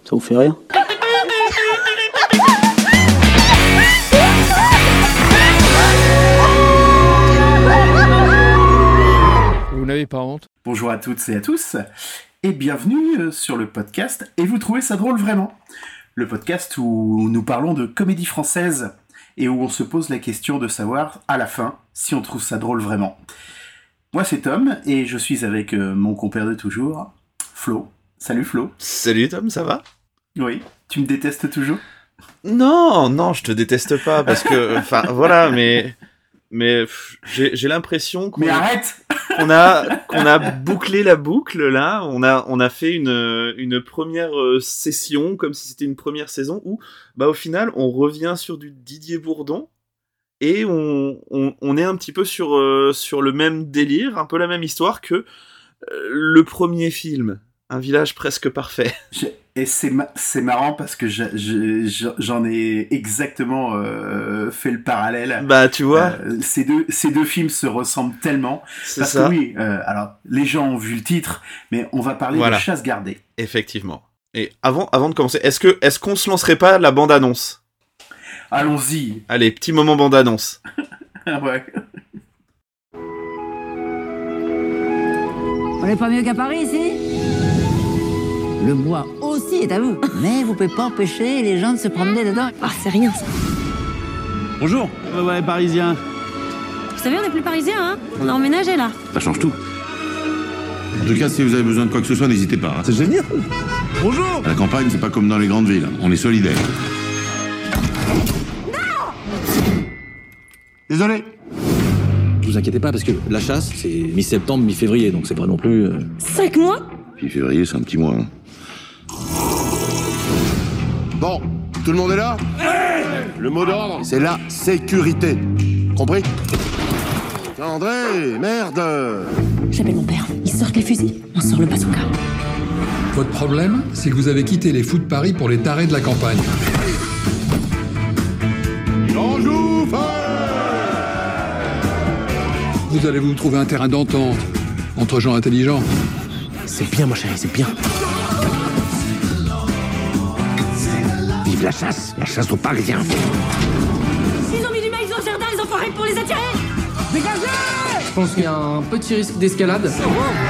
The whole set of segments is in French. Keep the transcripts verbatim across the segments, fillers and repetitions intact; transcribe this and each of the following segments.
Ça vous fait rire ? Vous n'avez pas honte ? Bonjour à toutes et à tous, et bienvenue sur le podcast « Et vous trouvez ça drôle vraiment ?» Le podcast où nous parlons de comédie française et où on se pose la question de savoir, à la fin, si on trouve ça drôle vraiment. Moi c'est Tom, et je suis avec euh, mon compère de toujours, Flo. Salut Flo. Salut Tom, ça va ? Oui, tu me détestes toujours ? Non, non, je te déteste pas, parce que, enfin, voilà, mais... Mais pff, j'ai, j'ai l'impression qu'on, Mais arrête qu'on a qu'on a bouclé la boucle là. On a on a fait une une première session comme si c'était une première saison où bah au final on revient sur du Didier Bourdon et on on, on est un petit peu sur euh, sur le même délire, un peu la même histoire que euh, le premier film, Un village presque parfait. J'ai... Et c'est, ma... c'est marrant parce que je, je, j'en ai exactement euh, fait le parallèle. Bah, tu vois. Euh, ces, deux, ces deux films se ressemblent tellement. C'est parce ça. que oui, euh, alors, les gens ont vu le titre, mais on va parler Voilà. de Chasse gardée. Effectivement. Et avant, avant de commencer, est-ce, que, est-ce qu'on se lancerait pas la bande-annonce ? Allons-y. Allez, petit moment bande-annonce. Ouais. On n'est pas mieux qu'à Paris, ici ? Le bois aussi est à vous. Mais vous pouvez pas empêcher les gens de se promener dedans. Ah, c'est rien, ça. Bonjour. Ouais, ouais, parisien. Vous savez, on n'est plus parisiens, hein. On a emménagé, là. Ça change tout. En tout cas, si vous avez besoin de quoi que ce soit, n'hésitez pas. Hein. C'est génial. Bonjour. À la campagne, c'est pas comme dans les grandes villes. On est solidaires. Non ! Désolé. Ne vous inquiétez pas, parce que la chasse, c'est mi-septembre, mi-février, donc c'est pas non plus... Euh... Cinq mois ? Puis février, c'est un petit mois. Hein. Bon, tout le monde est là ? Le mot d'ordre, c'est la sécurité. Compris ? André, merde ! J'appelle mon père. Ils sortent les fusils. On sort le bazooka. Votre problème, c'est que vous avez quitté les fous de Paris pour les tarés de la campagne. J'en joue feu ! Vous allez vous trouver un terrain d'entente entre gens intelligents. C'est bien, ma chérie, c'est bien. Vive la chasse, la chasse aux Parisiens. Ils ont mis du maïs au jardin, les enfoirés, pour les attirer. Dégagez ! Je pense qu'il y a un petit risque d'escalade. C'est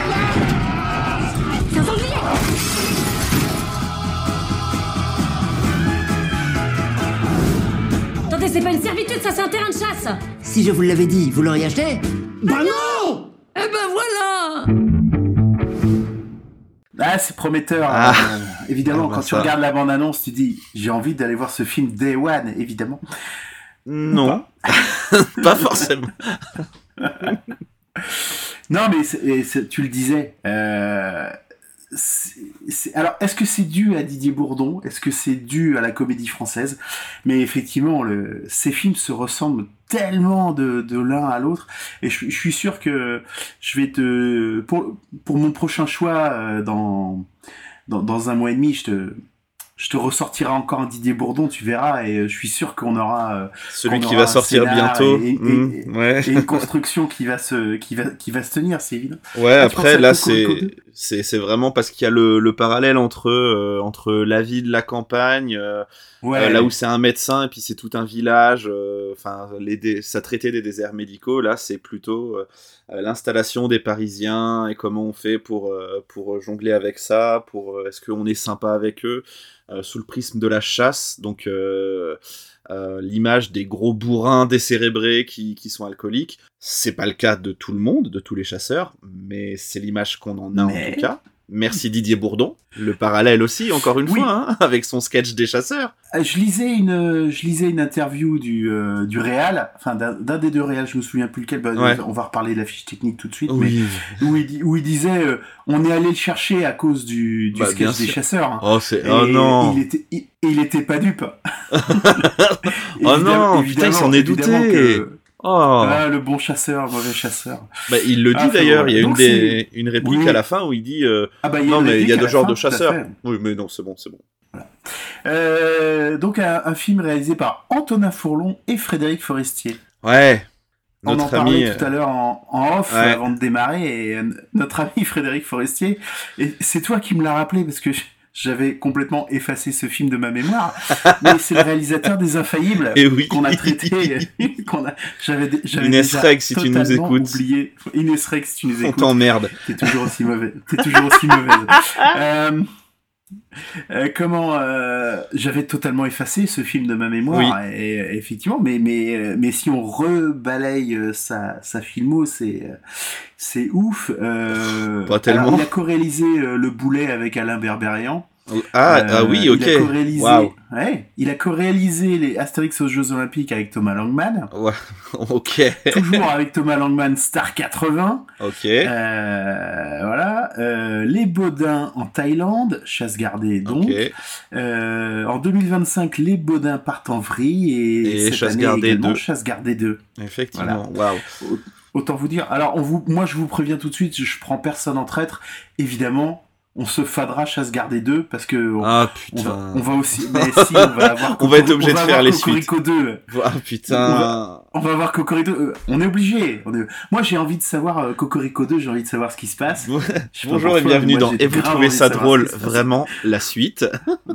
un sanglier. Attendez, c'est pas une servitude, ça, c'est un terrain de chasse. Si je vous l'avais dit, vous l'auriez acheté ? Bah non. Eh ben voilà. Ah, c'est prometteur. Ah. Euh, évidemment, Ah, bah quand ça. tu regardes la bande-annonce, tu dis « J'ai envie d'aller voir ce film Day One », évidemment. Non, pas forcément. Non, mais c'est, c'est, tu le disais. Euh, c'est, c'est, alors, est-ce que c'est dû à Didier Bourdon ? Est-ce que c'est dû à la comédie française ? Mais effectivement, le, ces films se ressemblent tellement de, de l'un à l'autre. Et je, je suis sûr que je vais te... Pour, pour mon prochain choix, euh, dans, dans, dans un mois et demi, je te... Je te ressortirai encore un Didier Bourdon, tu verras, et je suis sûr qu'on aura euh, celui qu'on qui aura va sortir scénar bientôt. et, et, mmh, et, ouais. et une construction qui va se qui va qui va se tenir, c'est évident. Ouais, Ah, après là Coco, c'est Coco c'est c'est vraiment parce qu'il y a le le parallèle entre euh, entre la vie de la campagne, euh, ouais. euh, là où c'est un médecin et puis c'est tout un village. Enfin, euh, les dé- ça traitait des déserts médicaux. Là, c'est plutôt euh, l'installation des Parisiens et comment on fait pour euh, pour jongler avec ça. Pour euh, est-ce qu'on est sympa avec eux euh, sous le prisme de la chasse. Donc euh, Euh, l'image des gros bourrins décérébrés qui, qui sont alcooliques. C'est pas le cas de tout le monde, de tous les chasseurs, mais c'est l'image qu'on en a mais... en tout cas. Merci Didier Bourdon. Le parallèle aussi, encore une oui. fois, hein, avec son sketch des chasseurs. Je lisais une, je lisais une interview du, euh, du réal, enfin d'un, d'un des deux réals, je me souviens plus lequel, bah, ouais. on va reparler de la fiche technique tout de suite, oui. mais où il, où il disait euh, on est allé le chercher à cause du, du bah, sketch des chasseurs. Hein. Oh, c'est... oh non il était, il, il était pas dupe. Oh non, putain, il s'en est douté. Que... Oh. Ah, le bon chasseur, le mauvais chasseur. Bah, il le dit ah, d'ailleurs, il y a une, des, une réplique oui. à la fin où il dit euh, ah bah, non mais il y a deux genres de chasseurs. Oui mais non c'est bon c'est bon. Voilà. Euh, donc un, un film réalisé par Antonin Fourlon et Frédéric Forestier. Ouais. On notre en parlait ami... tout à l'heure en, en off ouais. avant de démarrer et euh, notre ami Frédéric Forestier et c'est toi qui me l'as rappelé parce que je, j'avais complètement effacé ce film de ma mémoire. Mais c'est le réalisateur des Infaillibles Et oui. qu'on a traité. qu'on a, j'avais, j'avais Inès déjà Reg, si tu nous écoutes. Oublié. Inès Reg, si tu nous On écoutes. t'emmerde. T'es toujours aussi mauvais. T'es toujours aussi mauvaise. euh, euh, comment euh, j'avais totalement effacé ce film de ma mémoire. Oui. Et, et effectivement, mais mais mais si on rebalaye sa sa filmo, c'est c'est ouf. Euh, Pas tellement. Alors, il a co-réalisé euh, Le Boulet avec Alain Berberian. Ah, Euh, ah oui, ok. Il a co-réalisé, Waouh. ouais, il a co-réalisé les Astérix aux Jeux Olympiques avec Thomas Langman. Ouais, ok. Toujours avec Thomas Langman, Star quatre-vingts. Ok. Euh, voilà. Euh, Les Baudins en Thaïlande, chasse gardée donc. Ok. Euh, en deux mille vingt-cinq, Les Baudins partent en vrille et, Et cette Chasse année gardée également, deux. Chasse gardée deux. Effectivement, waouh. Wow. Autant vous dire. Alors, on vous, moi, je vous préviens tout de suite, je prends personne en traître. Évidemment, on se fadera Chasse gardée deux parce que on, Ah on, va, putain. on va aussi. Mais si, on va avoir. On va être obligé on de va faire avoir les Cocorico deux. Ah putain. On va, on va voir Cocorico. euh, On est obligé. On est... Moi, j'ai envie de savoir euh, Cocorico deux. J'ai envie de savoir ce qui se passe. Je sais pas Bonjour pour et toi, bienvenue mais moi, dans j'ai Et vous grave trouvez envie ça de savoir drôle, ce qui se passe. vraiment, la suite.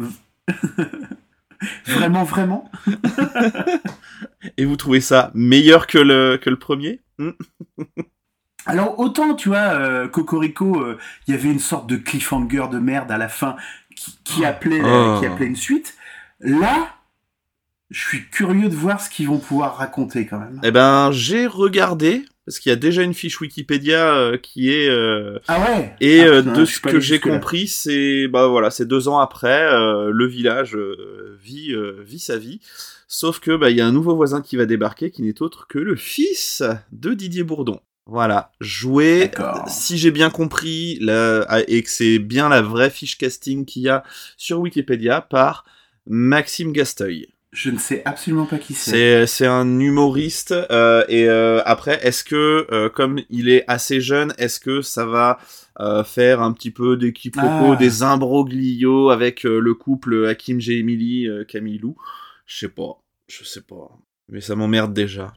Vraiment, vraiment. Et vous trouvez ça meilleur que le, que le premier? Hmm. Alors, autant, tu vois, euh, Cocorico, il euh, y avait une sorte de cliffhanger de merde à la fin qui, qui, appelait, Oh. euh, qui appelait une suite. Là, je suis curieux de voir ce qu'ils vont pouvoir raconter quand même. Eh ben, j'ai regardé, parce qu'il y a déjà une fiche Wikipédia euh, qui est... euh, Ah ouais. Et Ah, euh, putain, de je ce suis pas que allé j'ai jusque-là. compris, c'est bah voilà, c'est deux ans après, euh, le village euh, vit euh, vit sa vie. Sauf que bah il y a un nouveau voisin qui va débarquer, qui n'est autre que le fils de Didier Bourdon. Voilà, joué. D'accord. Si j'ai bien compris, la, et que c'est bien la vraie fiche casting qu'il y a sur Wikipédia par Maxime Gasteuil. Je ne sais absolument pas qui c'est. C'est c'est un humoriste euh, et euh, après est-ce que euh, comme il est assez jeune, est-ce que ça va euh, faire un petit peu des quiproquos, Ah. des imbroglios avec euh, le couple Hakim J. Emily euh, Camille Lou? Je sais pas, je sais pas, mais ça m'emmerde déjà.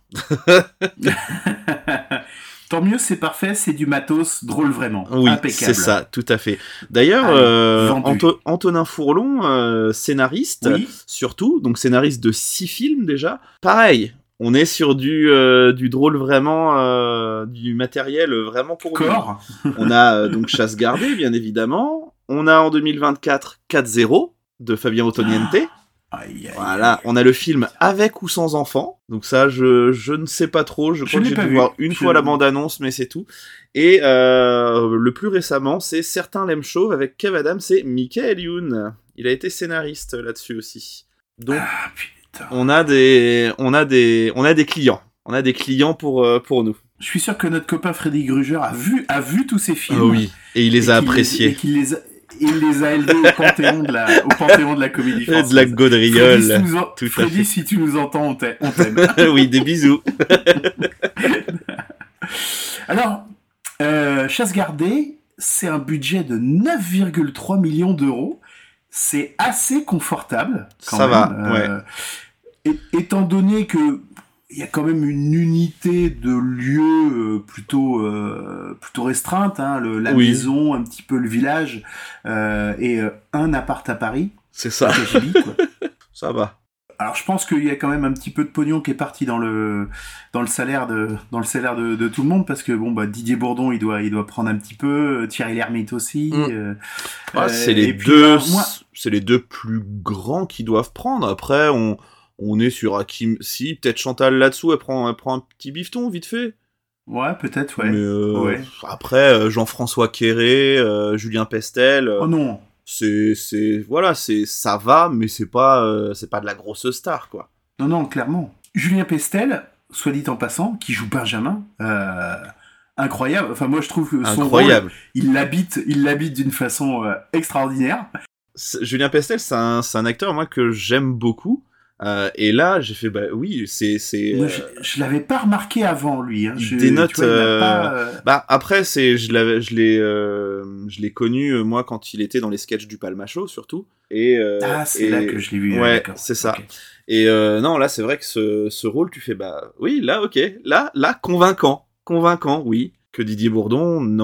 Tant mieux, c'est parfait, c'est du matos drôle vraiment. Oui, Impeccable. c'est ça, tout à fait. D'ailleurs, Allez, euh, vendu. Anto- Antonin Fourlon, euh, scénariste, Oui. surtout, donc scénariste de six films déjà. Pareil, on est sur du, euh, du drôle vraiment, euh, du matériel vraiment pour nous. Corps. On a euh, donc Chasse gardée, bien évidemment. On a en deux mille vingt-quatre quatre zéro de Fabien Ottoniente. Aïe, aïe. Voilà, on a le film Avec ou sans enfant. Donc ça, je, je ne sais pas trop. Je Je crois que l'ai j'ai pas dû vu. voir une Je- fois la bande-annonce, mais c'est tout. Et euh, le plus récemment, c'est Certains l'aiment chauve avec Kev Adams et Michael Youn. Il a été scénariste là-dessus aussi. Donc Ah putain. on a des, on a des, on a des clients. On a des clients pour euh, pour nous. Je suis sûr que notre copain Freddy Gruger a vu, a vu tous ces films. Ah oui. Et il les a et qu'il appréciés. et qu'il les a, il les a élevés au panthéon de la, au panthéon de la comédie Et française. de la gaudriole. Freddy, si, nous en- Tout à Freddy, fait. si tu nous entends, on t'a- on t'aime. Oui, des bisous. Alors, euh, Chasse gardée, c'est un budget de neuf virgule trois millions d'euros. C'est assez confortable. Quand Ça même. va, Euh, et- étant donné que il y a quand même une unité de lieu euh, plutôt euh, plutôt restreinte, hein, le, la Oui. maison, un petit peu le village, euh, et euh, un appart à Paris. C'est ça. à K G B, quoi. Ça va. Alors je pense qu'il y a quand même un petit peu de pognon qui est parti dans le dans le salaire de dans le salaire de, de tout le monde, parce que bon bah Didier Bourdon il doit il doit prendre un petit peu, Thierry Lhermitte aussi. Mm. euh, Ah, euh, c'est les et puis, deux, alors, moi- c'est les deux plus grands qui doivent prendre. Après, on, on est sur Hakim. Si, peut-être Chantal là-dessous, elle prend, elle prend un petit bifton vite fait. Ouais, peut-être, ouais. Mais euh, Ouais. après, euh, Jean-François Quéré, euh, Julien Pestel. euh, Oh non. c'est, c'est, voilà, c'est, ça va, mais c'est pas, euh, c'est pas de la grosse star, quoi. Non, non, clairement. Julien Pestel, soit dit en passant, qui joue Benjamin, euh, incroyable. Enfin, moi, je trouve que son Incroyable. rôle, il l'habite, il l'habite d'une façon euh, extraordinaire. C'est- Julien Pestel, c'est un, c'est un acteur, moi, que j'aime beaucoup. Euh, et là, j'ai fait, bah oui, c'est, c'est. Moi, euh, je, je l'avais pas remarqué avant, lui. Hein. il Je, dénote, tu vois, il m'a euh, pas, euh, Bah après c'est je l'avais je l'ai euh, je l'ai connu euh, moi quand il était dans les sketchs du Palmacho surtout et euh, Ah, c'est et- là que je l'ai vu. ouais d'accord. c'est ça Ok. et euh, non là c'est vrai que ce ce rôle tu fais bah oui là ok là là convaincant convaincant oui que Didier Bourdon non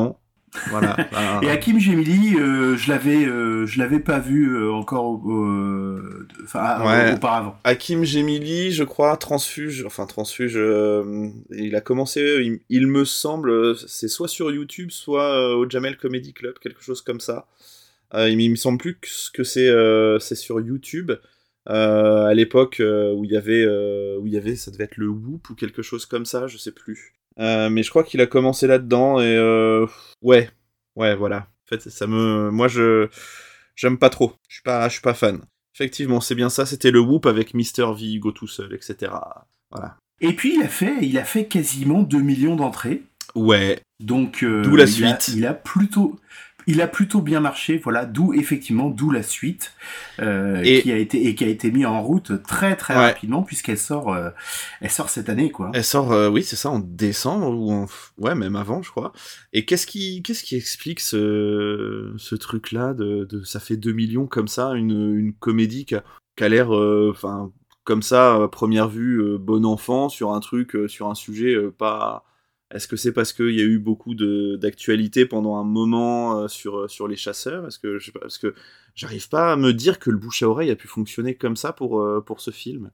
Voilà. voilà. Et Hakim Gemili, euh, je l'avais, euh, je l'avais pas vu euh, encore, enfin, euh, ouais. auparavant. Hakim Gemili, je crois, transfuge, enfin transfuge. Euh, il a commencé, il, il me semble, c'est soit sur YouTube, soit euh, au Jamel Comedy Club, quelque chose comme ça. Euh, il, il me semble plus que c'est, euh, c'est sur YouTube. Euh, à l'époque euh, où il y avait, euh, où il y avait, ça devait être le Whoop ou quelque chose comme ça, je sais plus. Euh, mais je crois qu'il a commencé là-dedans et euh, ouais, ouais, voilà. En fait, ça me, moi, je, j'aime pas trop. Je suis pas, je suis pas fan. Effectivement, c'est bien ça. C'était le Whoop avec Mister V, Go tout seul, et cetera. Voilà. Et puis il a fait, il a fait quasiment deux millions d'entrées. Ouais. Donc euh, d'où la il suite. A, il a plutôt. Il a plutôt bien marché, voilà, d'où effectivement, d'où la suite euh, et... qui a été et qui a été mis en route très très ouais. rapidement puisqu'elle sort, euh, elle sort cette année quoi. Elle sort, euh, oui c'est ça, en décembre ou en, ouais même avant je crois. Et qu'est-ce qui, qu'est-ce qui explique ce, ce truc là de, de, ça fait deux millions comme ça, une, une comédie qui a, qui a l'air, enfin euh, comme ça à première vue euh, bon enfant sur un truc, euh, sur un sujet euh, pas. Est-ce que c'est parce qu'il y a eu beaucoup de, d'actualité pendant un moment euh, sur, sur les chasseurs ? Est-ce que, je sais pas, parce que j'arrive pas à me dire que le bouche à oreille a pu fonctionner comme ça pour, euh, pour ce film.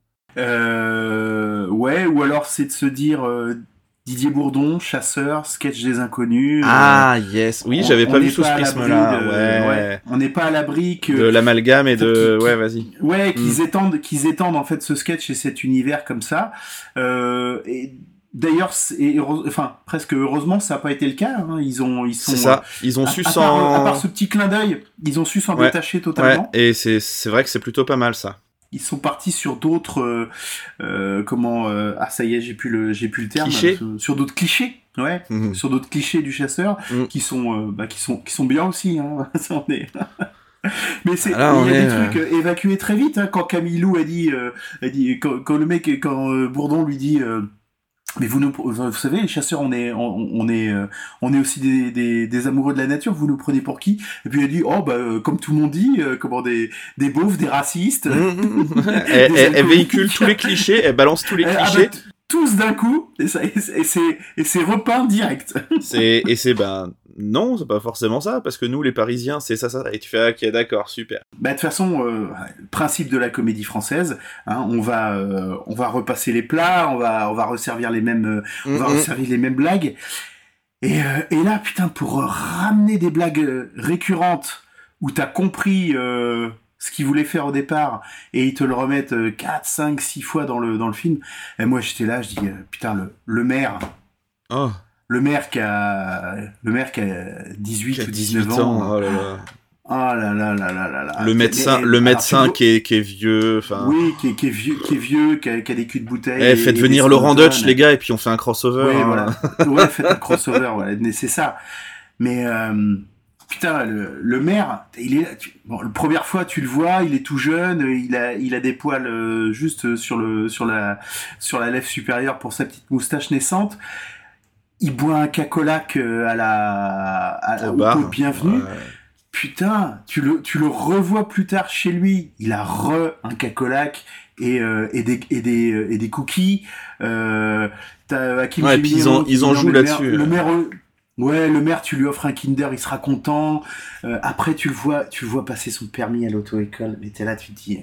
Euh, ouais, ou alors c'est de se dire euh, Didier Bourdon, chasseur, sketch des inconnus. Ah euh, yes, oui, j'avais on, pas on vu sous ce prisme-là. De, ouais. ouais. On n'est pas à l'abri que de l'amalgame et de, qu'ils, ouais, vas-y. Ouais, qu'ils mm. étendent, qu'ils étendent en fait ce sketch et cet univers comme ça. Euh, et D'ailleurs, et, enfin presque heureusement, ça n'a pas été le cas. Hein. Ils ont, ils sont. C'est ça. Ils ont à, su à s'en. Part, à part ce petit clin d'œil, ils ont su s'en ouais. détacher totalement. Ouais. Et c'est, c'est vrai que c'est plutôt pas mal ça. Ils sont partis sur d'autres, euh, euh, comment, euh, ah ça y est, j'ai plus le, j'ai plus le terme. Clichés. Sur, sur d'autres clichés, ouais, mmh. sur d'autres clichés du chasseur, mmh. qui sont, euh, bah, qui sont, qui sont bien aussi. Hein. est... Mais c'est, il y a des euh... trucs euh, évacués très vite. Hein, quand Camilou a dit, euh, a dit, quand, quand le mec, quand euh, Bourdon lui dit. Euh, Mais vous nous, vous savez, les chasseurs, on est, on, on est, on est aussi des, des, des amoureux de la nature. Vous nous prenez pour qui ? Et puis elle dit, oh bah comme tout le monde dit, euh, comment des, des beaufs, des racistes. Mmh, elle, des elle, elle véhicule tous les clichés, elle balance tous les clichés. Ah bah, tous d'un coup, et, ça, et, et c'est, et c'est repeint direct. c'est, et c'est ben non, c'est pas forcément ça, parce que nous les Parisiens, c'est ça, ça. Et tu fais, ok, d'accord, super. Bah de toute façon, euh, principe de la comédie française, hein, on va, euh, on va repasser les plats, on va, on va resservir les mêmes, euh, on mm-hmm. va resservir les mêmes blagues. Et, euh, et là, putain, pour ramener des blagues récurrentes où t'as compris euh, ce qu'ils voulaient faire au départ et ils te le remettent quatre, cinq, six fois dans le dans le film. Et moi, j'étais là, je dis, euh, putain, le, le maire. Oh. Le maire qui a, le maire qui a dix-huit ou dix-neuf ans. Oh là là. Oh là là là là là là. Le médecin, mais, le alors, médecin qui est, qui est vieux, enfin. Oui, qui est, qui est vieux, qui est vieux, qui a, qui a des culs de bouteille. Eh, faites venir Laurent Dutch, les gars, et puis on fait un crossover. Oui, hein. voilà. Ouais, faites un crossover, voilà. C'est ça. Mais, euh, putain, le, le maire, il est, tu, bon, la première fois, tu le vois, il est tout jeune, il a, il a des poils euh, juste sur le, sur la, sur la lèvre supérieure pour sa petite moustache naissante. Il boit un cacolac à la, à, au pot de bienvenue. Ouais. Putain, tu le, tu le revois plus tard chez lui. Il a re un cacolac et, euh, et des, et des, et des cookies. Euh, t'as Hakim ouais, et puis ils en, ils en jouent là-dessus. Le maire, ouais, le maire, tu lui offres un Kinder, il sera content. Euh, après, tu le vois, tu le vois passer son permis à l'auto-école. Mais t'es là, tu te dis,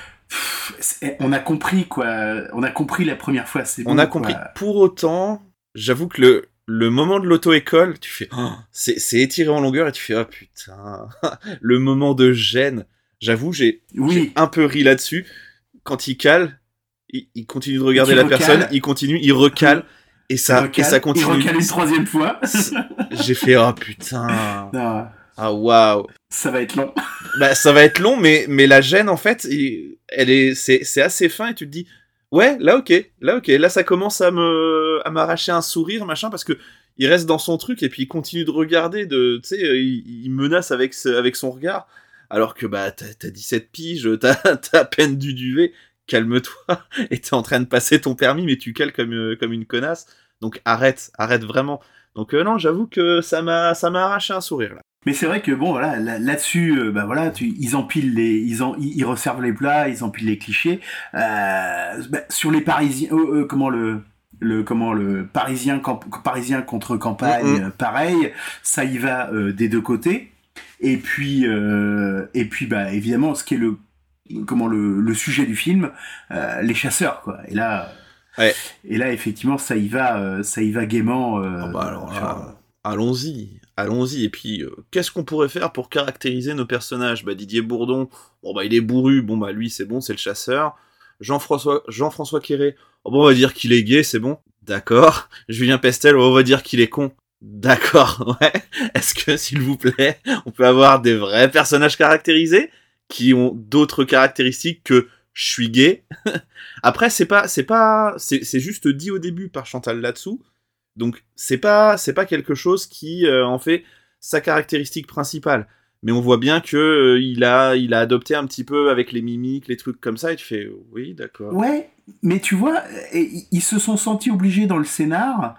pff, on a compris, quoi. On a compris la première fois, c'est bon. On a compris. Quoi. Pour autant, j'avoue que le, le moment de l'auto-école, tu fais, oh, c'est, c'est étiré en longueur et tu fais, oh putain, le moment de gêne. J'avoue, j'ai, oui. j'ai un peu ri là-dessus. Quand il cale, il, il continue de regarder la recale. personne, il continue, il recale, et ça, recale, et ça continue. Il recale une troisième fois. J'ai fait, oh putain. Non. Ah waouh. Ça va être long. Bah, ça va être long, mais, mais la gêne, en fait, il, elle est, c'est, c'est assez fin et tu te dis, ouais, là ok, là ok, là ça commence à me, à m'arracher un sourire, machin, parce que il reste dans son truc et puis il continue de regarder, de, tu sais, il, il menace avec, avec son regard, alors que bah t'as, t'as dix-sept piges, t'as, t'as à peine du duvet, calme-toi, et t'es en train de passer ton permis, mais tu cales comme, euh, comme une connasse, donc arrête, arrête vraiment. Donc euh, non, j'avoue que ça m'a, ça m'a arraché un sourire là. Mais c'est vrai que bon voilà là, là-dessus euh, bah voilà tu, ils empilent les ils en ils, ils resservent les plats, ils empilent les clichés euh, bah, sur les Parisiens euh, euh, comment le le comment le parisien camp, parisien contre campagne, mmh. pareil, ça y va euh, des deux côtés. Et puis euh, et puis bah évidemment ce qui est le comment le, le sujet du film, euh, les chasseurs quoi. Et là ouais. et là effectivement ça y va euh, ça y va gaiement. Euh, oh bah alors là, allons-y. Allons-y, et puis, euh, qu'est-ce qu'on pourrait faire pour caractériser nos personnages ? Bah, Didier Bourdon, bon bah il est bourru, bon bah lui c'est bon, c'est le chasseur. Jean-François, Jean-François Quéré, oh, bon on va dire qu'il est gay, c'est bon, d'accord. Julien Pestel, oh, on va dire qu'il est con, d'accord, ouais. Est-ce que, s'il vous plaît, on peut avoir des vrais personnages caractérisés, qui ont d'autres caractéristiques que « je suis gay ». Après, c'est pas, c'est pas, c'est, c'est juste dit au début par Chantal Latsou. Donc c'est pas c'est pas quelque chose qui euh, en fait sa caractéristique principale, mais on voit bien que euh, il a il a adopté un petit peu avec les mimiques, les trucs comme ça, et tu fais oui d'accord. Ouais, mais tu vois, ils se sont sentis obligés dans le scénar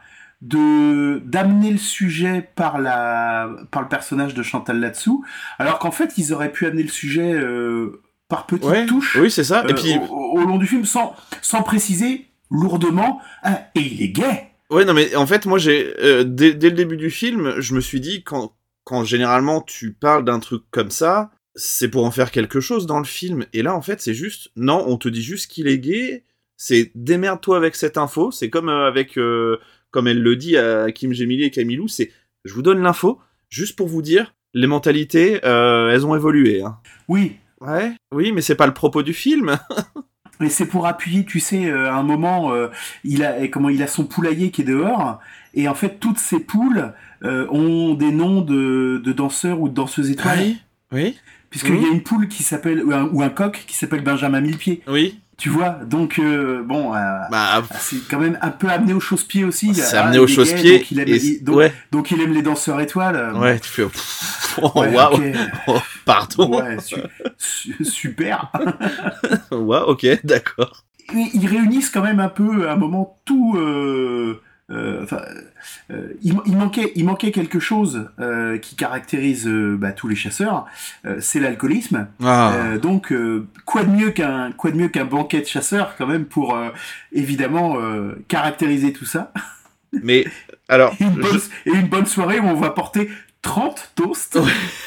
de d'amener le sujet par la par le personnage de Chantal Latsou, alors qu'en fait ils auraient pu amener le sujet euh, par petites ouais, touches. Oui c'est ça. Euh, et puis au, au long du film sans sans préciser lourdement ah, et il est gay. Ouais, non, mais en fait, moi, j'ai euh, dès, dès le début du film, je me suis dit, quand, quand généralement tu parles d'un truc comme ça, c'est pour en faire quelque chose dans le film. Et là, en fait, c'est juste, non, on te dit juste qu'il est gay, c'est démerde-toi avec cette info, c'est comme euh, avec, euh, comme elle le dit à Kim Gemili et Camilou, c'est, je vous donne l'info, juste pour vous dire, les mentalités, euh, elles ont évolué. Hein. Oui. Ouais, oui, mais c'est pas le propos du film. Mais c'est pour appuyer, tu sais, euh, à un moment, euh, il a comment il a son poulailler qui est dehors, et en fait toutes ces poules euh, ont des noms de, de danseurs ou de danseuses étoiles. Oui. Oui. Puisqu'il oui. y a une poule qui s'appelle ou un, ou un coq qui s'appelle Benjamin Millepied. Oui. Tu vois, donc donc bon, euh, bah, c'est quand même un peu amené au chausse-pied aussi. C'est ah, amené au chausse-pied. Donc il aime, et... il, donc, ouais. donc il aime les danseurs étoiles. Ouais, tu fais. Oh, ouais, waouh. Okay. Oh, pardon. Ouais, su- su- super. Ouais, ok, d'accord. Ils réunissent quand même un peu à un moment tout. Euh, euh, enfin, euh, il, il manquait, il manquait quelque chose euh, qui caractérise euh, bah, tous les chasseurs. Euh, c'est l'alcoolisme. Ah. Euh, donc, euh, quoi de mieux qu'un, quoi de mieux qu'un banquet de chasseurs quand même pour euh, évidemment euh, caractériser tout ça. Mais alors. et, une bonne, je... et une bonne soirée où on va porter trente toasts.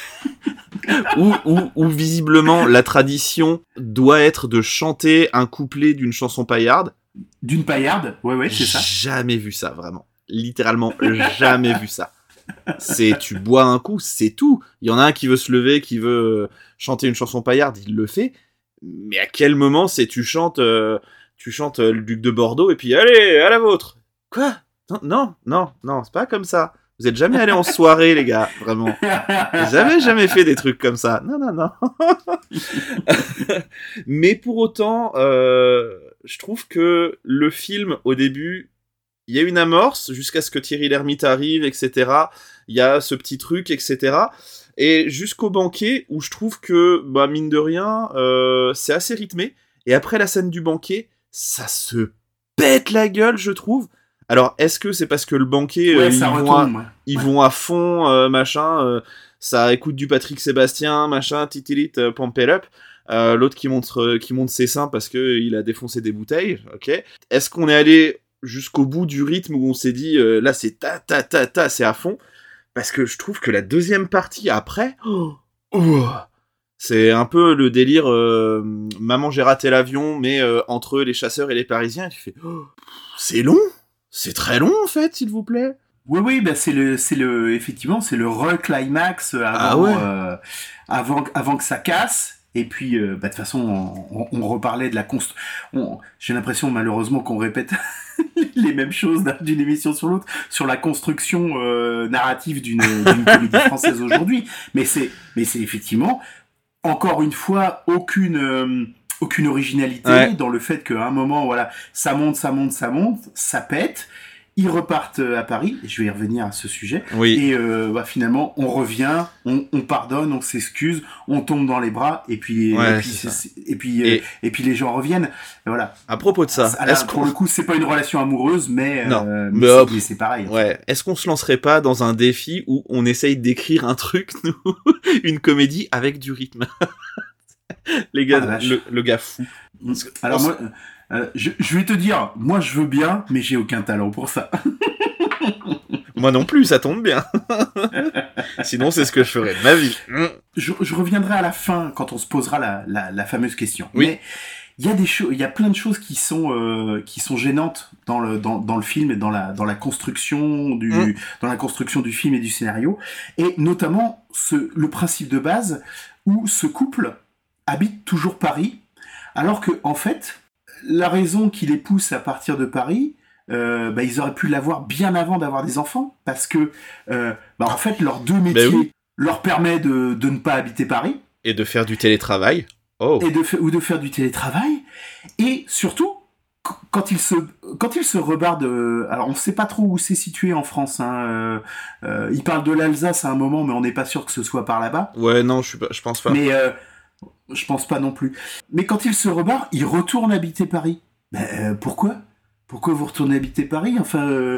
où, où, où visiblement la tradition doit être de chanter un couplet d'une chanson paillarde. D'une paillarde, ouais ouais c'est ça. Jamais vu ça vraiment, littéralement jamais vu ça. C'est tu bois un coup, c'est tout. Il y en a un qui veut se lever, qui veut chanter une chanson paillarde, il le fait. Mais à quel moment c'est tu chantes, euh, tu chantes euh, le Duc de Bordeaux et puis allez à la vôtre. Quoi ? Non non non non, c'est pas comme ça. Vous êtes jamais allés en soirée, les gars, vraiment. Vous avez jamais fait des trucs comme ça. Non, non, non. Mais pour autant, euh, je trouve que le film, au début, il y a une amorce jusqu'à ce que Thierry Lhermitte arrive, et cetera. Il y a ce petit truc, et cetera. Et jusqu'au banquet, où je trouve que, bah, mine de rien, euh, c'est assez rythmé. Et après la scène du banquet, ça se pète la gueule, je trouve. Alors, est-ce que c'est parce que le banquet, ouais, euh, ils, retombe, vont à, ouais. ils vont à fond, euh, machin, euh, ça écoute du Patrick Sébastien, machin, titilit, euh, pump it up, euh, l'autre qui montre, euh, qui montre ses seins parce qu'il a défoncé des bouteilles, ok. Est-ce qu'on est allé jusqu'au bout du rythme où on s'est dit, euh, là c'est ta ta ta ta, c'est à fond? Parce que je trouve que la deuxième partie, après, oh, oh, c'est un peu le délire euh, Maman j'ai raté l'avion, mais euh, entre les chasseurs et les Parisiens, tu fais, oh, c'est long. C'est très long en fait, s'il vous plaît. Oui, oui, bah c'est le, c'est le, effectivement, c'est le re-climax avant, ah ouais. euh, avant, avant que ça casse. Et puis, euh, bah de toute façon, on, on reparlait de la const. On, j'ai l'impression malheureusement qu'on répète les mêmes choses d'une émission sur l'autre sur la construction euh, narrative d'une, d'une comédie française aujourd'hui. Mais c'est, mais c'est effectivement encore une fois aucune. Euh, aucune originalité ouais. dans le fait qu'à un moment, voilà, ça monte, ça monte, ça monte, ça pète. Ils repartent à Paris, et je vais y revenir à ce sujet. Oui. Et euh, bah, finalement, on revient, on, on pardonne, on s'excuse, on tombe dans les bras, et puis, ouais, et, puis c'est c'est, et, puis et... Euh, et puis les gens reviennent. Et voilà. À propos de ça, alors, est-ce pour qu'on... le coup, c'est pas une relation amoureuse, mais, non. Euh, mais, mais, hop, c'est, mais c'est pareil. Ouais. Est-ce qu'on se lancerait pas dans un défi où on essaye d'écrire un truc, nous, une comédie avec du rythme? Les gars, ah, le, le gars fou. Alors moi, Euh, je, je vais te dire, moi je veux bien, mais j'ai aucun talent pour ça. Moi non plus, ça tombe bien. Sinon, c'est ce que je ferais de ma vie. Je, je reviendrai à la fin quand on se posera la, la, la fameuse question. Oui. Mais il y a des choses, il y a plein de choses qui sont euh, qui sont gênantes dans le dans, dans le film et dans la dans la construction du mmh. dans la construction du film et du scénario, et notamment ce le principe de base où ce couple habite toujours Paris, alors que en fait la raison qui les pousse à partir de Paris, euh, bah, ils auraient pu l'avoir bien avant d'avoir des enfants, parce que euh, bah, en fait leurs deux métiers ben oui. leur permet de de ne pas habiter Paris et de faire du télétravail. Oh. Et de fa- ou de faire du télétravail, et surtout quand il se quand il se rebarre de, alors on sait pas trop où c'est situé en France, hein, euh, euh, il parle de l'Alsace à un moment, mais on n'est pas sûr que ce soit par là-bas. Ouais, non, je suis pas, je pense pas. Mais euh, je pense pas non plus. Mais quand il se rebarre, il retourne habiter Paris. Ben euh, pourquoi Pourquoi vous retournez habiter Paris? Enfin, euh,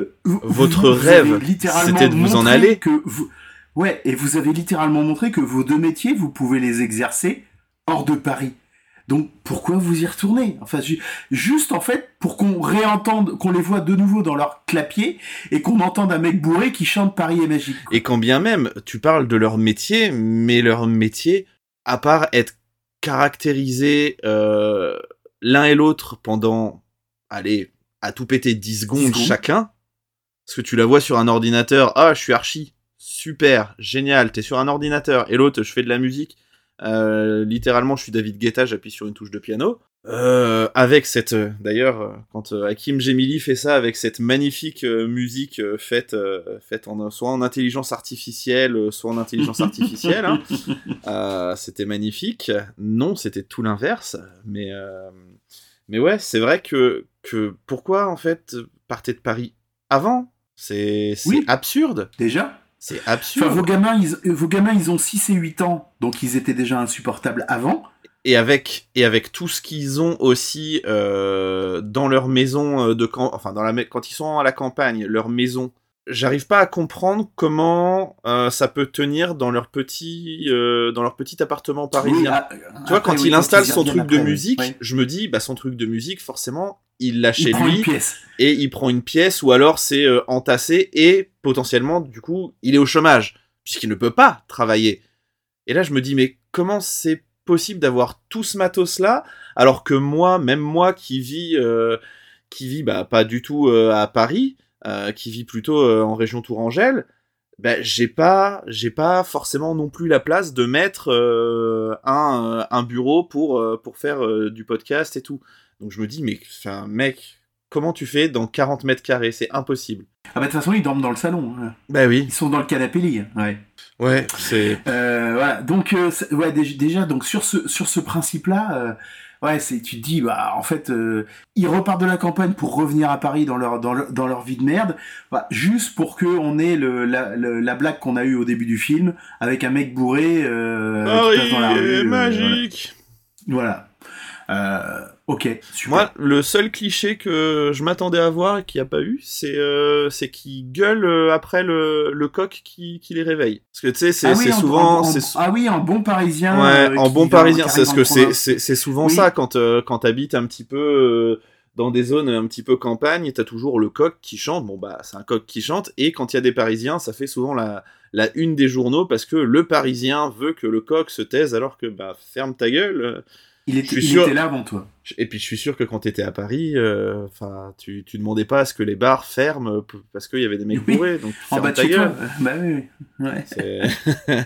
votre vous, vous rêve, c'était de vous en aller. Que vous... Ouais, et vous avez littéralement montré que vos deux métiers, vous pouvez les exercer hors de Paris. Donc pourquoi vous y retournez? Enfin, ju- juste en fait pour qu'on réentende, qu'on les voit de nouveau dans leur clapier et qu'on entende un mec bourré qui chante Paris est magique. Quoi. Et quand bien même tu parles de leur métier, mais leur métier, à part être caractérisé euh, l'un et l'autre pendant, allez, à tout péter dix secondes, dix secondes chacun, parce que tu la vois sur un ordinateur, ah je suis archi, super, génial, t'es sur un ordinateur, et l'autre je fais de la musique. Euh, littéralement, je suis David Guetta, j'appuie sur une touche de piano. Euh, avec cette, euh, d'ailleurs, euh, quand euh, Hakim Gemili fait ça avec cette magnifique euh, musique euh, faite, euh, faite en, soit en intelligence artificielle, euh, soit en intelligence artificielle, hein, euh, c'était magnifique. Non, c'était tout l'inverse. Mais, euh, mais ouais, c'est vrai que, que pourquoi en fait partez de Paris avant ? C'est, c'est oui, absurde. Déjà. C'est absurde. Enfin, vos gamins, ils, vos gamins, ils ont six et huit ans, donc ils étaient déjà insupportables avant. Et avec, et avec tout ce qu'ils ont aussi euh, dans leur maison de camp, enfin dans la, quand ils sont à la campagne, leur maison, j'arrive pas à comprendre comment euh, ça peut tenir dans leur petit, euh, dans leur petit appartement parisien. Oui, à, tu vois, quand oui, il installe quand son truc après, de musique, oui. je me dis, bah son truc de musique, forcément, il l'a chez il lui et il prend une pièce, ou alors c'est euh, entassé et potentiellement, du coup, il est au chômage puisqu'il ne peut pas travailler. Et là, je me dis, mais comment c'est possible d'avoir tout ce matos là, alors que moi, même moi qui vis, euh, qui vit bah pas du tout euh, à Paris, euh, qui vit plutôt euh, en région Tourangelle, bah j'ai pas, j'ai pas forcément non plus la place de mettre euh, un un bureau pour euh, pour faire euh, du podcast et tout. Donc je me dis, mais enfin mec, comment tu fais dans quarante mètres carrés? C'est impossible. Ah bah de toute façon ils dorment dans le salon. Hein. Bah oui. Ils sont dans le canapé lit. Ouais. Ouais, c'est. Euh, voilà. Donc euh, ouais déjà donc sur ce sur ce principe là, euh, ouais c'est tu te dis bah en fait euh, ils repartent de la campagne pour revenir à Paris dans leur dans leur, dans leur vie de merde, bah, juste pour que on ait le la, le, la blague qu'on a eue au début du film avec un mec bourré euh, Paris qui passe dans la rue. Est magique. Euh, voilà. voilà. Euh, ok, super. Moi, le seul cliché que je m'attendais à voir et qu'il n'y a pas eu, c'est, euh, c'est qu'ils gueulent après le, le coq qui, qui les réveille. Parce que tu sais, c'est, ah oui, c'est souvent... En, en, c'est... Ah oui, en bon parisien. Ouais, euh, en bon parisien, c'est ce que c'est, c'est, c'est souvent oui. ça, quand, euh, quand t'habites un petit peu euh, dans des zones un petit peu campagne, t'as toujours le coq qui chante, bon bah c'est un coq qui chante, et quand il y a des parisiens, ça fait souvent la, la une des journaux, parce que le parisien veut que le coq se taise, alors que bah ferme ta gueule. Il était, il sûr... était là avant toi. Et puis je suis sûr que quand t'étais à Paris, enfin, euh, tu, tu demandais pas à ce que les bars ferment parce qu'il y avait des mecs oui. bourrés, donc en bas de ta chez gueule. Toi. Bah oui, oui. Ouais. C'est...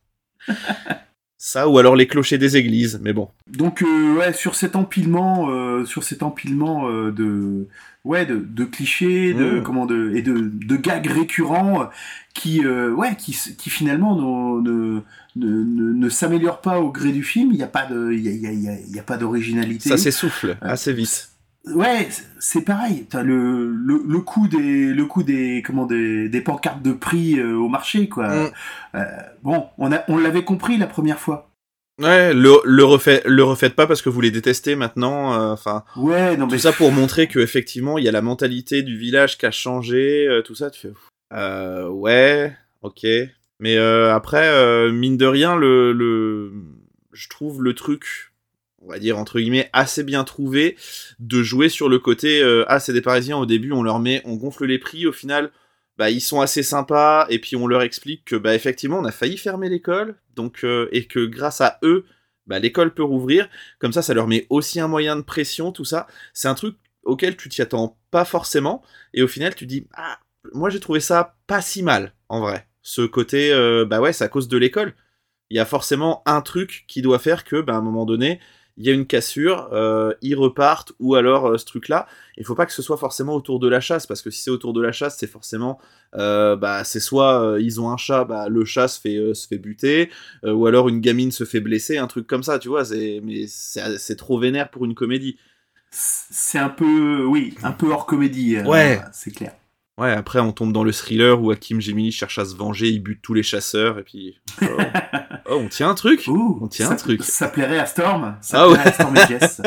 Ça, ou alors les clochers des églises, mais bon. Donc euh, ouais, sur cet empilement, euh, sur cet empilement euh, de, ouais, de, de clichés, de mmh. comment de et de, de gags récurrents qui, euh, ouais, qui, qui finalement ne, ne, ne, ne s'améliorent pas au gré du film. Il y a pas de, il y a, il y a, il y a pas d'originalité. Ça s'essouffle euh, assez vite. Ouais, c'est pareil. T'as le, le, le coup des, le coup des, comment des, des pancartes de prix euh, au marché, quoi. Mm. Euh, bon, on a, on l'avait compris la première fois. Ouais, le, le refait, le refaites pas parce que vous les détestez maintenant. Enfin. Euh, ouais, non mais. Tout ça pour montrer que effectivement, il y a la mentalité du village qui a changé, euh, tout ça. Tu fais. Euh, ouais, ok. Mais euh, après, euh, mine de rien, le, le, je trouve le truc on va dire entre guillemets assez bien trouvé de jouer sur le côté euh, ah c'est des Parisiens, au début on leur met, on gonfle les prix, au final bah ils sont assez sympas et puis on leur explique que bah effectivement on a failli fermer l'école donc euh, et que grâce à eux bah l'école peut rouvrir, comme ça ça leur met aussi un moyen de pression, tout ça c'est un truc auquel tu t'y attends pas forcément et au final tu dis ah moi j'ai trouvé ça pas si mal en vrai, ce côté euh, bah ouais c'est à cause de l'école, il y a forcément un truc qui doit faire que bah à un moment donné il y a une cassure, euh, ils repartent, ou alors euh, ce truc-là, il faut pas que ce soit forcément autour de la chasse, parce que si c'est autour de la chasse, c'est forcément, euh, bah, c'est soit euh, ils ont un chat, bah, le chat se fait, euh, se fait buter, euh, ou alors une gamine se fait blesser, un truc comme ça, tu vois, c'est, mais c'est, c'est trop vénère pour une comédie. C'est un peu, oui, un peu hors comédie, euh, ouais, c'est clair. Ouais, après on tombe dans le thriller où Hakim Gemini cherche à se venger, il bute tous les chasseurs, et puis... Oh, oh on tient un truc Ouh, On tient ça, un truc Ça plairait à Storm Ça ah plairait ouais. à Storm et Jess.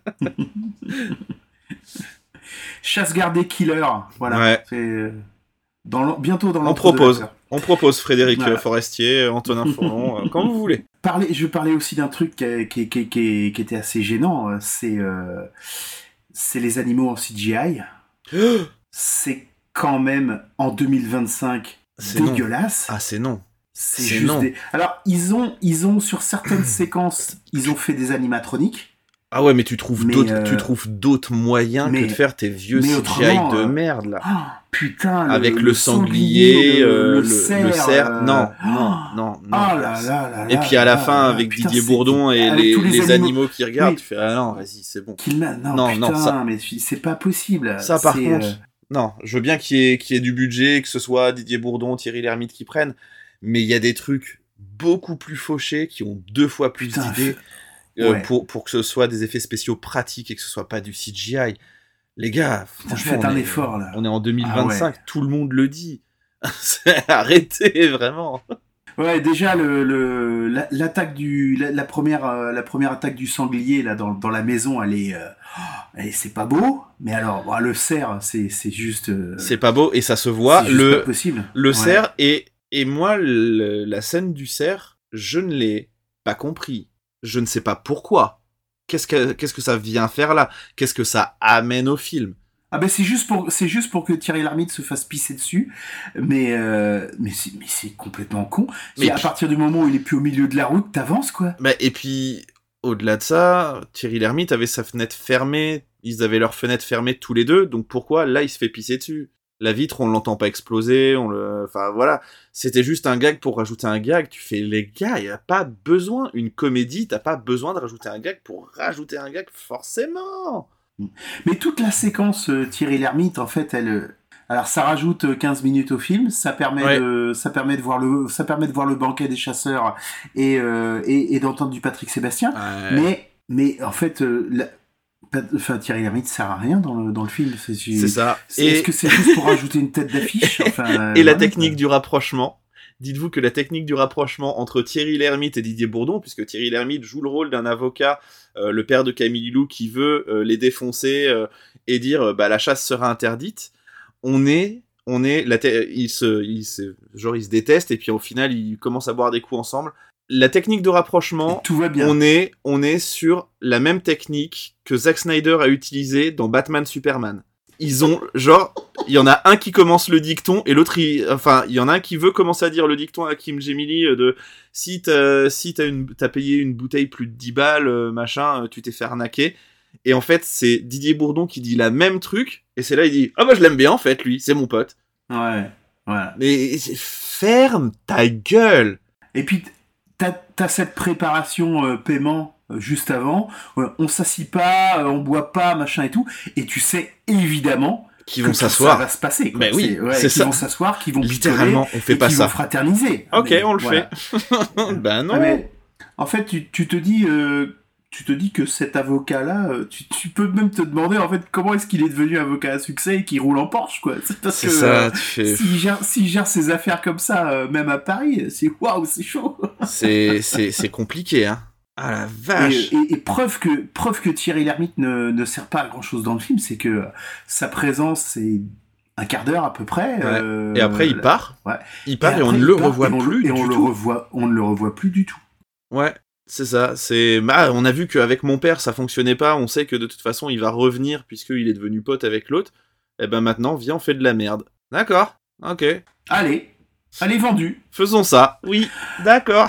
Chasse gardée killer, voilà. Ouais. C'est dans le... bientôt dans on l'entre propose, on propose Frédéric voilà. Forestier, Antonin Fourlon, quand vous voulez. Parler, je parlais aussi d'un truc qui, qui, qui, qui, qui était assez gênant, c'est, euh, c'est les animaux en C G I. C'est quand même en deux mille vingt-cinq c'est dégueulasse. Non. Ah c'est non. C'est, c'est juste non. Des... Alors ils ont ils ont sur certaines séquences ils ont fait des animatroniques. Ah ouais mais tu trouves mais d'autres euh... tu trouves d'autres moyens mais... que de faire tes vieux C G I de merde là. Oh, putain. Avec le, le sanglier, euh, le, le cerf. Le cerf. Euh... Non non non non. Oh là là là. Et puis à la là, fin là, avec putain, Didier Bourdon et les, les, les animaux... animaux qui regardent, oui. Tu fais ah non vas-y c'est bon. Non, non putain, non ça... mais c'est pas possible. Ça par c'est, contre. Euh... Non, je veux bien qu'il y ait, qu'il y ait du budget, que ce soit Didier Bourdon, Thierry Lhermitte qui prennent, mais il y a des trucs beaucoup plus fauchés qui ont deux fois plus Putain, d'idées euh, ouais. pour, pour que ce soit des effets spéciaux pratiques et que ce soit pas du C G I. Les gars, franchement, faites on, un est, effort, là. On est en deux mille vingt-cinq, ah ouais. Tout le monde le dit. Arrêtez, vraiment. Ouais, déjà le, le la, l'attaque du la, la première euh, la première attaque du sanglier là dans dans la maison, elle est euh, elle, c'est pas beau, mais alors bah, le cerf c'est c'est juste euh, c'est pas beau et ça se voit c'est juste le pas possible. Le ouais. cerf et et moi le, la scène du cerf, je ne l'ai pas compris. Je ne sais pas pourquoi. Qu'est-ce que qu'est-ce que ça vient faire là ? Qu'est-ce que ça amène au film ? Ah ben c'est juste pour c'est juste pour que Thierry Lhermitte se fasse pisser dessus, mais euh, mais c'est mais c'est complètement con. Mais à puis, partir du moment où il est plus au milieu de la route, t'avances quoi. Bah et puis au-delà de ça, Thierry Lhermitte avait sa fenêtre fermée, ils avaient leur fenêtre fermée tous les deux, donc pourquoi là il se fait pisser dessus ? La vitre, on l'entend pas exploser, on le, enfin voilà, c'était juste un gag pour rajouter un gag. Tu fais les gars, y a pas besoin, une comédie, t'as pas besoin de rajouter un gag pour rajouter un gag forcément. Mais toute la séquence euh, Thierry Lhermitte, en fait, elle, euh, alors ça rajoute quinze minutes au film, ça permet ouais. de, ça permet de voir le, ça permet de voir le banquet des chasseurs et euh, et, et d'entendre du Patrick Sébastien. Ouais. Mais mais en fait, euh, la, enfin Thierry Lhermitte sert à rien dans le dans le film. C'est, c'est ça. C'est, et... Est-ce que c'est juste pour rajouter une tête d'affiche enfin, euh, Et la ouais, technique ouais. du rapprochement. Dites-vous que la technique du rapprochement entre Thierry Lhermitte et Didier Bourdon, puisque Thierry Lhermitte joue le rôle d'un avocat, euh, le père de Camille Lou, qui veut euh, les défoncer euh, et dire euh, bah la chasse sera interdite. On est, on est, la te- ils se, ils se, genre ils se détestent et puis au final ils commencent à boire des coups ensemble. La technique de rapprochement, tout va bien. On est, on est sur la même technique que Zack Snyder a utilisée dans Batman Superman. Ils ont, genre, il y en a un qui commence le dicton et l'autre, il, enfin, il y en a un qui veut commencer à dire le dicton à Hakim Gemini de si t'as, si t'as, une, t'as payé une bouteille plus de dix balles, machin, tu t'es fait arnaquer. Et en fait, c'est Didier Bourdon qui dit la même truc et c'est là, il dit ah bah je l'aime bien en fait, lui, c'est mon pote. Ouais, voilà. Mais ferme ta gueule. Et puis, t'as, t'as cette préparation euh, paiement. Juste avant, on s'assit pas, on boit pas, machin et tout, et tu sais évidemment qu'ils vont s'asseoir. Ça va se passer. Quoi. Mais oui, c'est, ouais, c'est ça. Qu'ils vont s'asseoir, qu'ils vont littéralement, picoler, on fait et pas qu'ils ça. vont fraterniser. Ok, mais, on le voilà. fait. Ben non. Ah, mais, en fait, tu, tu te dis, euh, tu te dis que cet avocat-là, tu, tu peux même te demander en fait comment est-ce qu'il est devenu avocat à succès et qu'il roule en Porsche, quoi. C'est parce c'est que ça. Euh, tu fais... s'il gère, s'il gère ses affaires comme ça, euh, même à Paris, c'est waouh, c'est chaud. c'est, c'est, c'est compliqué, hein. Ah la vache. Et, et, et preuve que preuve que Thierry Lhermitte ne, ne sert pas à grand chose dans le film, c'est que sa présence c'est un quart d'heure à peu près. Ouais. Euh, et après il part. Ouais. Il part et, et on ne le part, revoit et on, plus et du on tout. le revoit, on ne le revoit plus du tout. Ouais. C'est ça, c'est... Bah, on a vu qu'avec mon père, ça fonctionnait pas, on sait que de toute façon, il va revenir puisqu'il est devenu pote avec l'autre. Et ben maintenant, viens, on fait de la merde. D'accord, ok. Allez, allez, vendu. Faisons ça, oui, d'accord.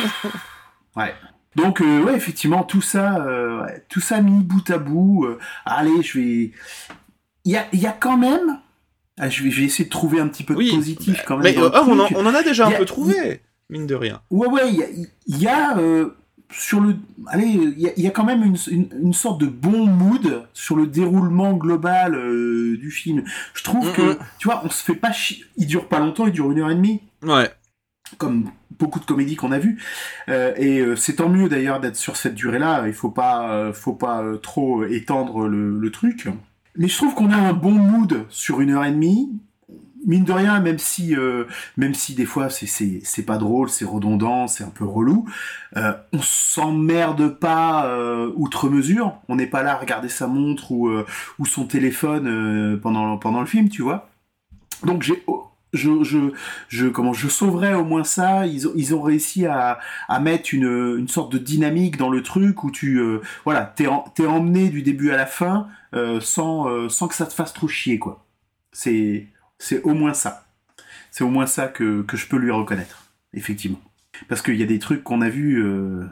Ouais. Donc, euh, ouais, effectivement, tout ça, euh, ouais, tout ça mis bout à bout. Euh, allez, je vais... Il y a, y a quand même... Ah, je, vais, je vais essayer de trouver un petit peu de oui, positif quand même. Mais dans euh, le on, en, truc. on en a déjà un a, peu trouvé, mine de rien. Ouais, ouais, il y a... Y a euh, sur le... Allez, il y a, y a quand même une, une, une sorte de bon mood sur le déroulement global euh, du film. Je trouve mm-hmm. que, tu vois, on se fait pas chier. Il dure pas longtemps, il dure une heure et demie. Ouais. Comme beaucoup de comédies qu'on a vues. Euh, et euh, c'est tant mieux d'ailleurs d'être sur cette durée-là. Il faut pas, euh, faut pas euh, trop étendre le, le truc. Mais je trouve qu'on a un bon mood sur une heure et demie. Mine de rien, même si, euh, même si des fois c'est, c'est, c'est pas drôle, c'est redondant, c'est un peu relou, euh, on s'emmerde pas euh, outre mesure. On n'est pas là à regarder sa montre ou, euh, ou son téléphone euh, pendant, pendant le film, tu vois. Donc j'ai... Oh, Je, je, je, comment, je sauverais au moins ça. Ils ont, ils ont réussi à, à mettre une, une sorte de dynamique dans le truc où tu, euh, voilà, t'es, en, t'es emmené du début à la fin euh, sans, euh, sans que ça te fasse trop chier, quoi. C'est, c'est au moins ça. C'est au moins ça que, que je peux lui reconnaître, effectivement. Parce qu'il y a des trucs qu'on a vus euh,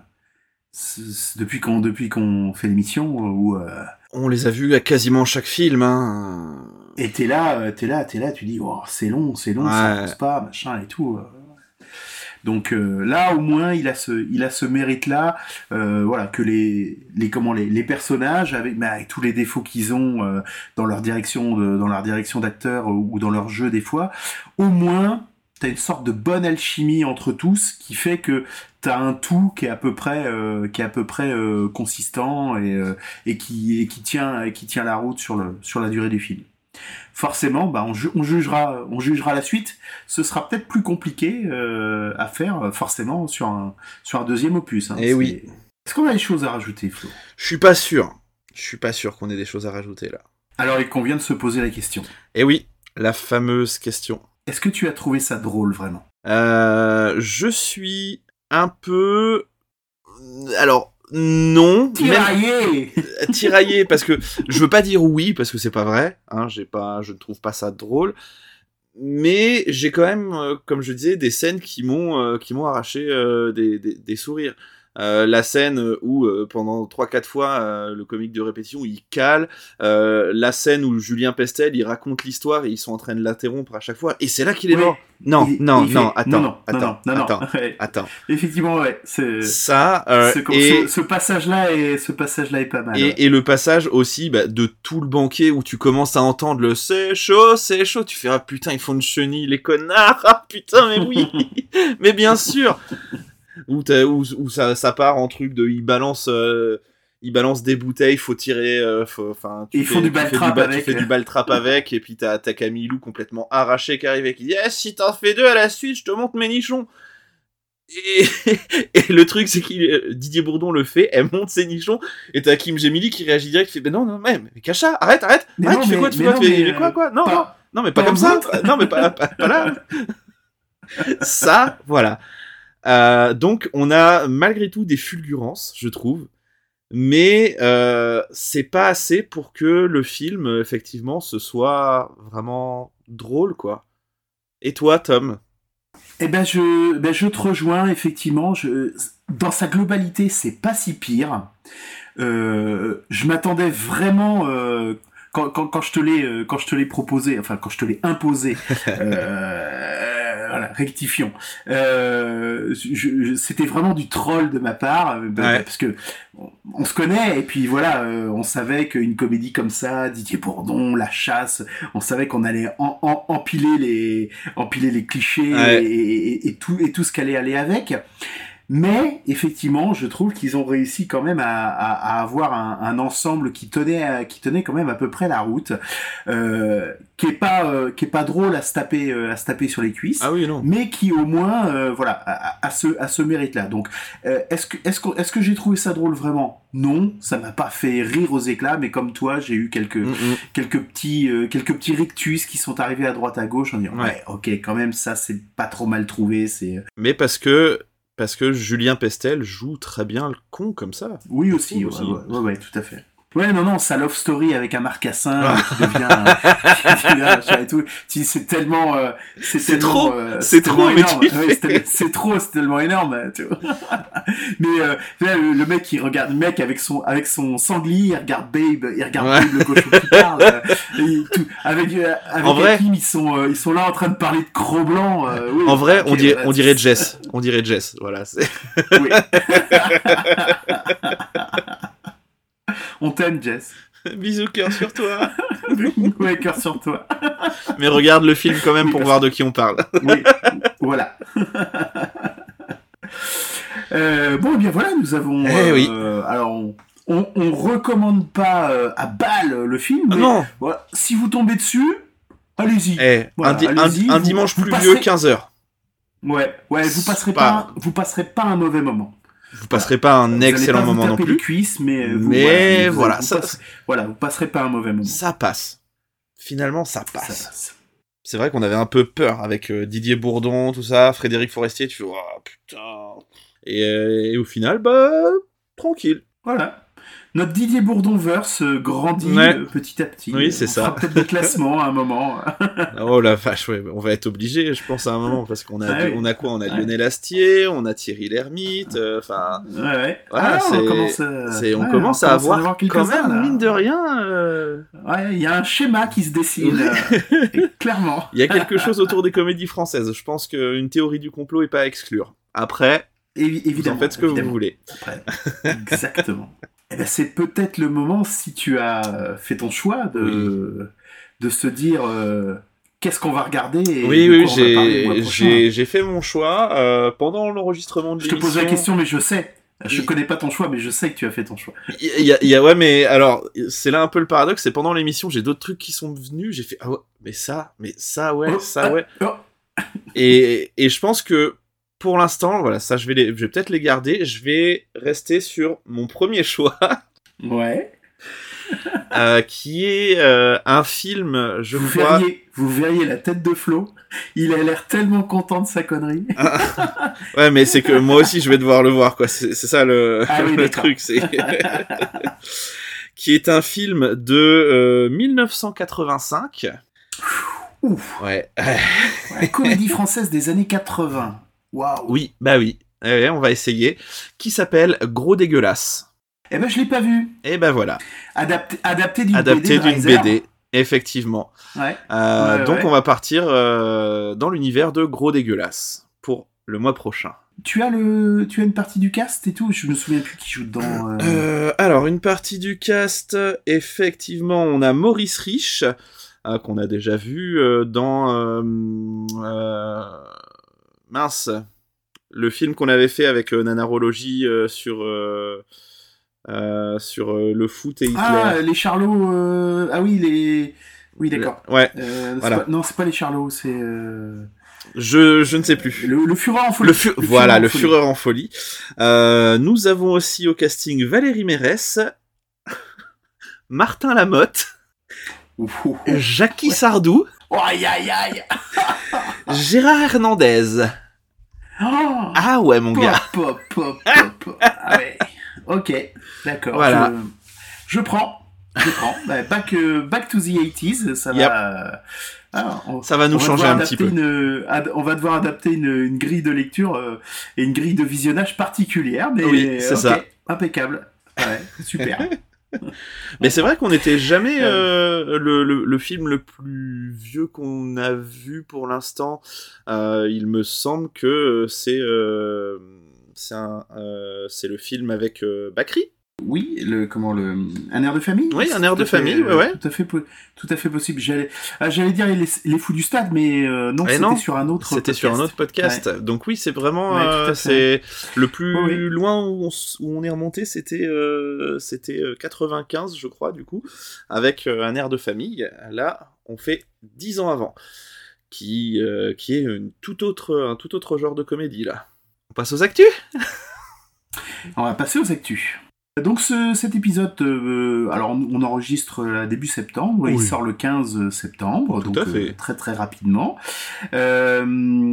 depuis qu'on, depuis qu'on fait l'émission où euh, on les a vus à quasiment chaque film, hein. Et t'es là, t'es là, t'es là, tu dis, oh, c'est long, c'est long, ouais. Ça avance pas, machin et tout. Donc euh, là, au moins, il a ce, il a ce mérite-là, euh, voilà, que les, les, comment, les, les personnages, avec, bah, avec tous les défauts qu'ils ont euh, dans leur direction, de, dans leur direction d'acteur ou dans leur jeu des fois, au moins, t'as une sorte de bonne alchimie entre tous, qui fait que t'as un tout qui est à peu près, euh, qui est à peu près euh, consistant et, euh, et qui, et qui tient, et qui tient la route sur le, sur la durée du film. Forcément, bah, on, ju- on jugera, on jugera la suite. Ce sera peut-être plus compliqué euh, à faire, forcément, sur un, sur un deuxième opus. Hein. Et C'est... oui. Est-ce qu'on a des choses à rajouter, Flo ? Je suis pas sûr. Je suis pas sûr qu'on ait des choses à rajouter là. Alors, il convient de se poser la question. Et oui, la fameuse question. Est-ce que tu as trouvé ça drôle, vraiment ? euh, Je suis un peu... Alors... Non, tiraillé, même... tiraillé parce que je veux pas dire oui parce que c'est pas vrai, hein, j'ai pas, je ne trouve pas ça drôle, mais j'ai quand même, euh, comme je disais, des scènes qui m'ont, euh, qui m'ont arraché euh, des, des, des sourires. Euh, la scène où euh, pendant trois quatre fois euh, le comique de répétition il cale, euh, la scène où Julien Pestel il raconte l'histoire et ils sont en train de l'interrompre à chaque fois et c'est là qu'il est ouais. mort. Non, il, non, il non, fait... attends, non, non, attends, non, non, attends, non. Ouais. attends. Effectivement, ouais, c'est ça. Euh, ce, et... ce, ce passage-là est, ce passage-là est pas mal. Et, ouais. et le passage aussi bah, de tout le banquet où tu commences à entendre le c'est chaud, c'est chaud. Tu fais ah putain ils font une chenille les connards. Ah putain mais oui, mais bien sûr. Où, où, où ça, ça part en truc de il balance euh, il balance des bouteilles, faut tirer enfin euh, ils font du ball trap avec tu fais du ball trap avec et puis t'as, t'as Camille Lou complètement arraché qui arrive et qui dit eh, si t'en fais deux à la suite je te montre mes nichons et, et le truc c'est que Didier Bourdon le fait, elle monte ses nichons et t'as Kim Gemili qui réagit direct qui fait ben non non mais, mais Cacha arrête arrête, mais arrête non, tu mais, fais quoi tu mais fais quoi non, tu fais mais quoi quoi non pas, non non mais pas, pas comme ça non mais pas, pas, pas là ça voilà. Euh, donc on a malgré tout des fulgurances, je trouve, mais euh, c'est pas assez pour que le film, effectivement, ce soit vraiment drôle, quoi. Et toi, Tom ? Eh ben je, ben je te rejoins effectivement. Je, dans sa globalité, c'est pas si pire. Euh, je m'attendais vraiment. Euh, Quand, quand, quand je te l'ai euh, quand je te l'ai proposé, enfin quand je te l'ai imposé, euh, voilà, rectifions. Euh, je, je, c'était vraiment du troll de ma part, euh, ouais. parce que on, on se connaît et puis voilà, euh, on savait qu'une comédie comme ça, Didier Bourdon, La Chasse, on savait qu'on allait en, en, empiler les empiler les clichés ouais. et, et, et tout et tout ce qu'allait aller avec. Mais effectivement, je trouve qu'ils ont réussi quand même à, à, à avoir un, un ensemble qui tenait, à, qui tenait quand même à peu près la route, euh, qui est pas, euh, qui est pas drôle à se taper, euh, à se taper sur les cuisses, ah oui, non. mais qui au moins, euh, voilà, à, à ce, à ce mérite-là. Donc, euh, est-ce que, est-ce que, est-ce que j'ai trouvé ça drôle vraiment ? Non, ça m'a pas fait rire aux éclats, mais comme toi, j'ai eu quelques, mm-hmm. quelques petits, euh, quelques petits rictus qui sont arrivés à droite à gauche en disant, ouais, ouais ok, quand même, ça c'est pas trop mal trouvé, c'est. Mais parce que parce que Julien Pestel joue très bien le con comme ça. Oui, aussi, Oui, ouais, aussi. ouais, ouais, ouais, tout à fait. Ouais, non, non, sa love story avec un marcassin euh, qui devient, euh, qui devient machin et tout. Tu- C'est tellement, euh, c'est C'est tellement, trop, euh, c'est trop, tellement mais énorme. tu Ouais, fais- c'est, tel- c'est trop, c'est tellement énorme, tu vois. Mais euh, là, le, le mec, il regarde, le mec avec son, avec son sanglier, il regarde Babe, il regarde Ouais. Babe le cochon qui parle. euh, et tout. Avec, euh, avec En vrai- Hakim, ils sont, euh, ils sont là en train de parler de Cro-Blanc. Euh, oui, En vrai, ok, on dirait, voilà, on dirait c'est- Jess. On dirait Jess. Voilà. c'est- Oui. On t'aime, Jess. Bisous cœur sur toi. Ouais, cœur sur toi. Mais regarde le film quand même Oui, pour parce voir de qui on parle. Oui, voilà. Euh, bon, eh bien voilà, nous avons. Eh oui. euh, alors, on, on, on recommande pas euh, à balle le film, Ah mais non. voilà, si vous tombez dessus, allez-y. Eh, Voilà, un, di- un- allez-y, un vous- dimanche vous pluvieux, passerez- quinze heures. Ouais, ouais, vous passerez Pas- pas, vous passerez pas un mauvais moment. Vous passerez pas un Vous allez excellent pas vous moment non taper plus. les cuisses, mais euh, vous, Mais voilà, vous- voilà, vous ça- passerez- voilà, vous passerez pas un mauvais moment. Ça passe. Finalement, ça Ça passe. passe. C'est vrai qu'on avait un peu peur avec euh, Didier Bourdon, tout ça, Frédéric Forestier, tu fais, oh putain. Et, euh, et au final, bah, tranquille. Voilà. Notre Didier Bourdon-verse euh, grandit Ouais. euh, petit à petit. Oui, c'est On ça. fera peut-être des classements à un moment. Oh la vache, ouais, on va être obligé, je pense, à un moment, parce qu'on a, Ah oui. on a quoi? On a Ouais. Lionel Astier, on a Thierry Lhermitte, enfin, Ouais, ouais. Voilà, Ah, c'est- on commence, à... c'est, on ouais, commence à commence avoir quelques-uns, quand même, là. mine de rien, euh, Ouais, il y a un schéma qui se dessine, euh, et clairement. il y a quelque chose autour des comédies françaises. Je pense qu'une théorie du complot est pas à exclure. Après, Évi- vous évidemment. en faites ce que évidemment. vous voulez. Après, exactement. Eh ben, c'est peut-être le moment, si tu as fait ton choix, de, de se dire euh, qu'est-ce qu'on va regarder et Oui, de oui, quoi on va parler le mois j'ai, prochain. j'ai, j'ai fait mon choix euh, pendant l'enregistrement de Je te l'émission. pose la question, mais je sais. Je Il- connais pas ton choix, mais je sais que tu as fait ton choix. Il y a, il y a- ouais, mais alors, c'est là un peu le paradoxe, c'est pendant l'émission, j'ai d'autres trucs qui sont venus, j'ai fait, ah ouais, mais ça, mais ça, ouais, Oh, ça, ouais. oh. Et, et je pense que, pour l'instant, voilà, ça, je vais, les, je vais peut-être les garder, je vais rester sur mon premier choix, Ouais. euh, qui est euh, un film, je Vous crois... verriez, vous verriez la tête de Flo. Il a l'air tellement content de sa connerie. Ouais, mais c'est que moi aussi, je vais devoir le voir, quoi, c'est, c'est ça le, Ah oui, le d'accord. truc, c'est... qui est un film de euh, dix-neuf cent quatre-vingt-cinq. Ouf. Ouais. La comédie française des années quatre-vingts. Waouh. Oui, bah oui. Ouais, on va essayer. Qui s'appelle Gros Dégueulasse. Eh ben, je l'ai pas vu. Et ben voilà. Adapté, adapté d'une Adapté B D. de d'une Reiser. B D. Effectivement. Ouais. Euh, Ouais, donc ouais. on va partir euh, dans l'univers de Gros Dégueulasse pour le mois prochain. Tu as le, tu as une partie du cast et tout. Je me souviens plus qui joue dedans. euh. Euh, alors, une partie du cast, effectivement, on a Maurice Rich, euh, qu'on a déjà vu euh, dans... euh, euh, mince, le film qu'on avait fait avec euh, Nanarologie euh, sur, euh, euh, sur euh, le foot et Hitler. Ah, les Charlots. euh, Ah oui, les. Oui, d'accord. Ouais, Euh, c'est voilà. pas- Non, c'est pas les Charlots, c'est. euh, je, je ne sais plus. Le, le Fureur en folie. Le fu- voilà, Fureur en le folie. Fureur en folie. Euh, nous avons aussi au casting Valérie Mérès, Martin Lamotte, Ouh, ouh, ouh. Jackie Sardou, Oh, aïe, aïe, aïe. Gérard Hernandez. Oh, Ah ouais, mon pop, gars. pop, pop, pop. Ah ouais. Ok, d'accord. Voilà. Je, je prends. Je prends. Bah, back, euh, back to the eighties, ça Yep. va. euh, ah, on- Ça va nous on va changer devoir un petit adapter peu. une- ad- on va devoir adapter une, une grille de lecture euh, et une grille de visionnage particulière, mais Oui, c'est ok, ça. impeccable. Ouais, super. Mais c'est vrai qu'on n'était jamais euh, le, le, le film le plus vieux qu'on a vu pour l'instant. Euh, il me semble que c'est euh, c'est un, euh, c'est le film avec euh, Bakri. Oui, le comment le un air de famille. Oui, C'est un air tout de à fait, famille, ouais, euh, ouais. Tout à fait, po- tout à fait possible. J'allais, ah, j'allais dire les, les fous du stade, mais euh, non, Eh c'était non, sur un autre. C'était podcast. sur un autre podcast. Donc oui, c'est vraiment Ouais, tout à euh, fait. c'est le plus Oui, oui. loin où on, s- où on est remonté, c'était euh, c'était euh, quatre-vingt-quinze, je crois, du coup, avec euh, un air de famille. Là, on fait dix ans avant, qui euh, qui est une tout autre un tout autre genre de comédie là. On passe aux actus. On va passer aux actus. Donc ce, cet épisode, euh, alors on, on enregistre à début septembre, oui. Il sort le quinze septembre, Tout donc à fait. Euh, très très rapidement. Euh,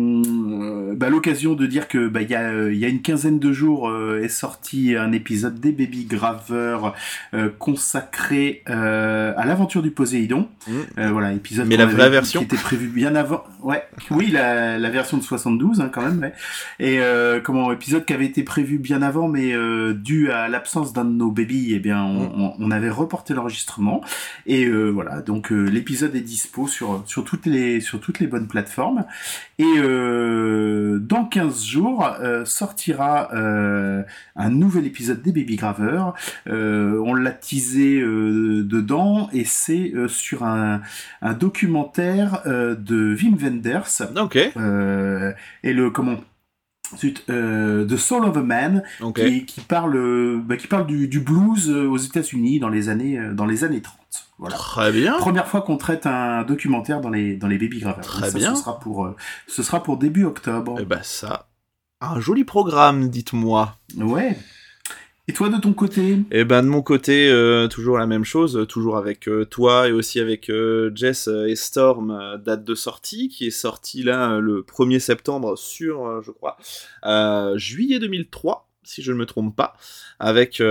bah, l'occasion de dire que bah il y a il y a une quinzaine de jours euh, est sorti un épisode des Baby Graveurs euh, consacré euh, à l'aventure du Poséidon. Mmh. Euh, voilà, épisode. Mais la vraie avait, version qui était prévu bien avant. Ouais, oui, la, la version de soixante-douze hein, quand même. Ouais. Et euh, comment épisode qui avait été prévu bien avant, mais euh, dû à l'absence d'un de nos bébés, eh bien, on, on, on avait reporté l'enregistrement. Et euh, voilà, donc euh, l'épisode est dispo sur sur toutes les sur toutes les bonnes plateformes. Et euh, dans quinze jours euh, sortira euh, un nouvel épisode des Baby Graveurs. Euh, on l'a teasé euh, dedans, et c'est euh, sur un un documentaire euh, de Wim Wenders. Ok. Euh, et le comment. Ensuite, euh, The Soul of a Man, okay. qui, qui parle, bah, qui parle du, du blues aux États-Unis dans les années, dans les années trente. Voilà. Très bien. Première fois qu'on traite un documentaire dans les, dans les Baby Graveurs. Très ça, bien. Ce sera pour, ce sera pour début octobre. Et ben ça, un joli programme, dites-moi. Ouais. Et toi, de ton côté ? Eh ben, de mon côté, euh, toujours la même chose, toujours avec euh, toi et aussi avec euh, Jess et Storm, euh, date de sortie, qui est sortie là euh, le premier septembre sur, euh, je crois, euh, juillet deux mille trois, si je ne me trompe pas, avec,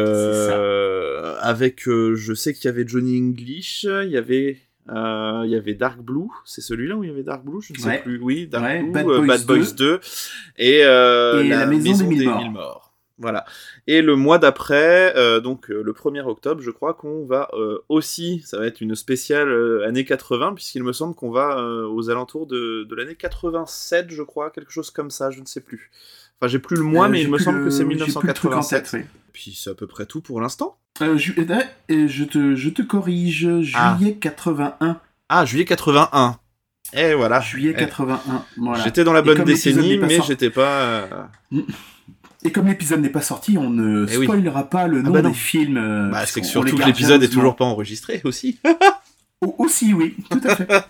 euh, avec euh, je sais qu'il y avait Johnny English, il y avait... Euh, il y avait Dark Blue, c'est celui-là où il y avait Dark Blue, je ne sais ouais. plus, oui, Dark ouais, Blue, Bad, euh, Boys, Bad Boys deux, et, euh, et la, la Maison, maison des, Mille, des morts. Mille Morts. Voilà. Et le mois d'après, euh, donc euh, le premier octobre, je crois qu'on va euh, aussi, ça va être une spéciale euh, année quatre-vingts, puisqu'il me semble qu'on va euh, aux alentours de, de l'année quatre-vingt-sept, je crois, quelque chose comme ça, je ne sais plus. Enfin, j'ai plus le mois, euh, mais il me semble le... que c'est mille neuf cent quatre-vingt-sept. Tête, oui. Puis c'est à peu près tout pour l'instant. Euh, je, euh, je, te, je te corrige, juillet ah. quatre-vingt-un. Ah, juillet quatre-vingt-un. Et voilà. Juillet quatre-vingt-un, voilà. J'étais dans la bonne décennie, mais sorti... j'étais pas... Euh... Et comme l'épisode n'est pas sorti, on ne eh spoilera oui. pas le nom ah bah des films. Euh, bah, c'est que surtout que l'épisode est toujours pas enregistré aussi. Aussi, oui, tout à fait.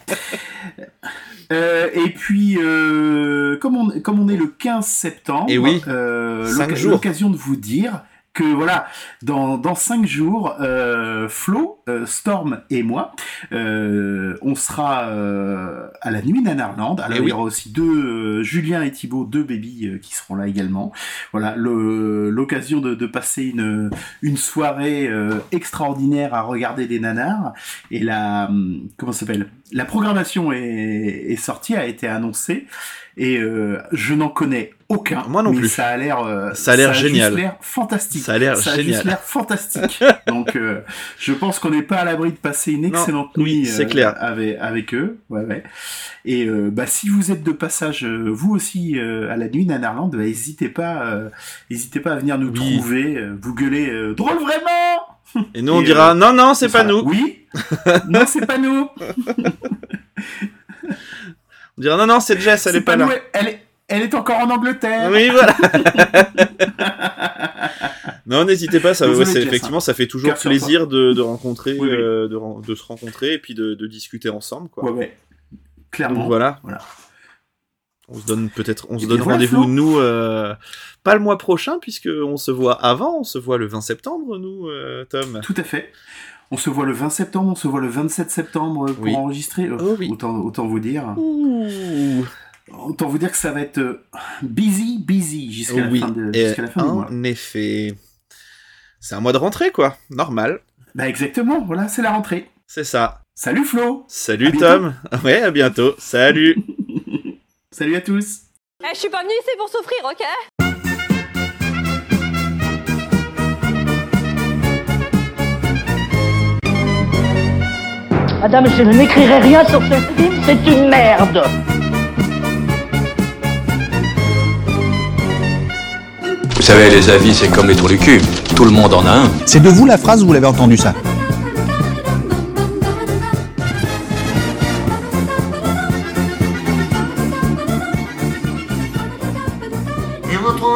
euh, et puis, euh, comme, on, comme on est le quinze septembre, et oui, euh, l'oc- l'occasion de vous dire que voilà, dans dans cinq jours, euh, Flo, euh, Storm et moi, euh, on sera euh, à la nuit Nanarland. Alors et il oui. y aura aussi deux euh, Julien et Thibaut, deux babies euh, qui seront là également. Voilà, le, l'occasion de, de passer une une soirée euh, extraordinaire à regarder des nanars. Et la comment ça s'appelle ? La programmation est est sortie, a été annoncée. Et euh, je n'en connais aucun. Moi non mais plus. Ça a l'air, euh, ça a l'air ça génial. Ça a juste l'air fantastique. Ça a l'air ça génial. Ça a juste l'air fantastique. Donc, euh, je pense qu'on n'est pas à l'abri de passer une excellente non, nuit oui, c'est euh, clair. avec avec eux. Ouais, ouais. Et euh, bah si vous êtes de passage, euh, vous aussi euh, à la nuit Nanarland, bah, n'hésitez pas, euh, n'hésitez pas à venir nous oui. trouver, euh, vous gueuler euh, drôle vraiment. Et nous on Et, dira euh, non non c'est pas nous. Oui. Non c'est pas nous. On dira non non c'est Jess, elle c'est est pas, pas là. Nous, elle est Elle est encore en Angleterre. Oui, voilà. Non, n'hésitez pas, ça, ouais, c'est, effectivement, ça fait toujours Car plaisir de, de rencontrer, oui, oui. Euh, de, de se rencontrer et puis de, de discuter ensemble, quoi. Ouais, ouais. Clairement. Donc, voilà. voilà. On se donne peut-être, on se donne voilà, rendez-vous, Flo. nous, euh, pas le mois prochain, puisque on se voit avant, on se voit le vingt septembre, nous, euh, Tom. Tout à fait. On se voit le vingt septembre, on se voit le vingt-sept septembre pour oui. enregistrer. Euh, oh, oui. autant, autant vous dire. Ouh. Autant vous dire que ça va être euh, busy, busy jusqu'à, oui. la fin de, jusqu'à la fin du mois. En effet. C'est un mois de rentrée, quoi. Normal. Bah exactement, voilà, c'est la rentrée. C'est ça. Salut Flo. Salut Tom. Ouais, à bientôt. Salut. Salut à tous. Eh, je suis pas venue ici pour souffrir, ok ? Madame, je n'écrirai rien sur ce film, c'est une merde. Vous savez, les avis, c'est comme les trous du cul. Tout le monde en a un. C'est de vous la phrase ou vous l'avez entendu ça ? Et vous trouvez ça drôle ?